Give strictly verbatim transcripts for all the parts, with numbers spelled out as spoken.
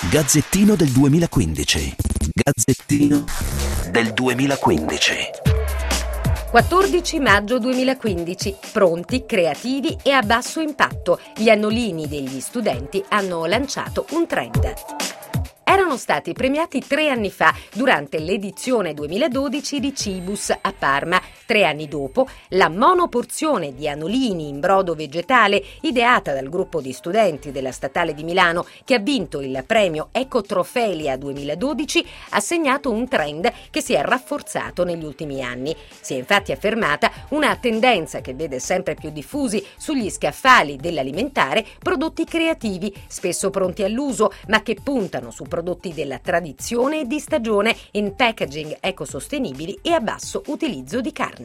Gazzettino del duemilaquindici. Gazzettino del duemilaquindici. quattordici maggio duemilaquindici. Pronti, creativi e a basso impatto. Gli annolini degli studenti hanno lanciato un trend. Erano stati premiati tre anni fa durante l'edizione duemiladodici di Cibus a Parma. Tre anni dopo, la monoporzione di annolini in brodo vegetale, ideata dal gruppo di studenti della Statale di Milano, che ha vinto il premio Ecotrofelia duemiladodici, ha segnato un trend che si è rafforzato negli ultimi anni. Si è infatti affermata una tendenza che vede sempre più diffusi sugli scaffali dell'alimentare prodotti creativi, spesso pronti all'uso, ma che puntano su prodotti della tradizione e di stagione in packaging ecosostenibili e a basso utilizzo di carne.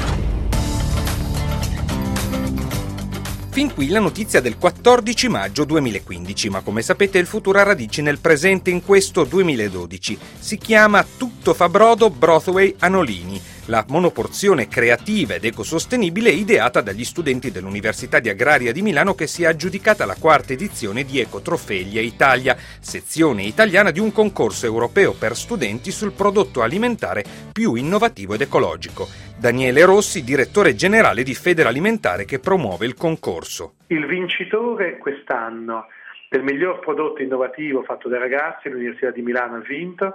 Fin qui la notizia del quattordici maggio duemilaquindici, ma come sapete il futuro ha radici nel presente in questo duemiladodici. Si chiama Tutto fa brodo Brothway Annolini, la monoporzione creativa ed ecosostenibile ideata dagli studenti dell'Università di Agraria di Milano, che si è aggiudicata la quarta edizione di Ecotrofelia Italia, sezione italiana di un concorso europeo per studenti sul prodotto alimentare più innovativo ed ecologico. Daniele Rossi, direttore generale di Federalimentare, che promuove il concorso. Il vincitore quest'anno del miglior prodotto innovativo fatto dai ragazzi, l'Università di Milano ha vinto,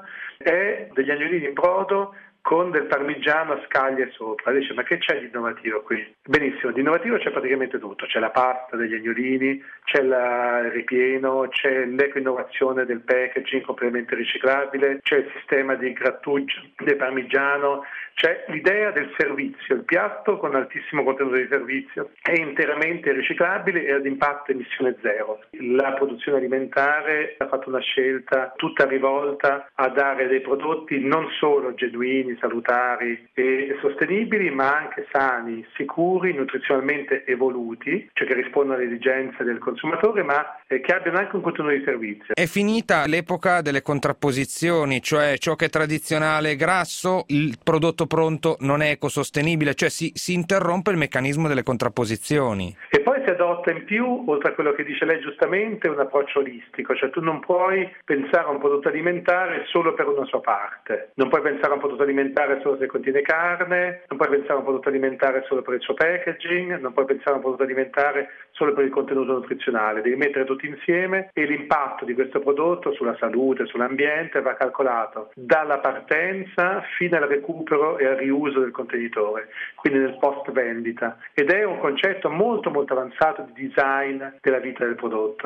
è degli agnolini in brodo con del parmigiano a scaglie sopra. Dice, ma che c'è di innovativo qui? Benissimo, di innovativo c'è praticamente tutto, c'è la pasta degli agnolini, c'è il ripieno, c'è l'eco-innovazione del packaging completamente riciclabile, c'è il sistema di grattugia del parmigiano, c'è l'idea del servizio, il piatto con altissimo contenuto di servizio, è interamente riciclabile e ad impatto emissione zero. La produzione alimentare ha fatto una scelta tutta rivolta a dare dei prodotti non solo genuini, salutari e sostenibili, ma anche sani, sicuri, nutrizionalmente evoluti, cioè che rispondono alle esigenze del consumatore, ma eh, che abbiano anche un contenuto di servizio. È finita l'epoca delle contrapposizioni, cioè ciò che è tradizionale e grasso, il prodotto pronto non è ecosostenibile, cioè si, si interrompe il meccanismo delle contrapposizioni. E poi si adotta in più, oltre a quello che dice lei giustamente, un approccio olistico, cioè tu non puoi pensare a un prodotto alimentare solo per una sua parte, non puoi pensare a un prodotto alimentare solo se contiene carne, non puoi pensare a un prodotto alimentare solo per il suo packaging, non puoi pensare a un prodotto alimentare solo per il contenuto nutrizionale, devi mettere tutti insieme e l'impatto di questo prodotto sulla salute, sull'ambiente va calcolato dalla partenza fino al recupero e al riuso del contenitore, quindi nel post vendita, ed è un concetto molto molto avanzato di design della vita del prodotto.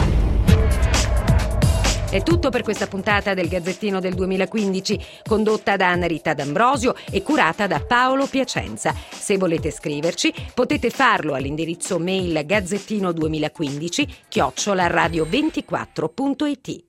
È tutto per questa puntata del Gazzettino del duemilaquindici, condotta da Anna Rita D'Ambrosio e curata da Paolo Piacenza. Se volete scriverci, potete farlo all'indirizzo mail gazzettino duemilaquindici chiocciola radio ventiquattro punto it.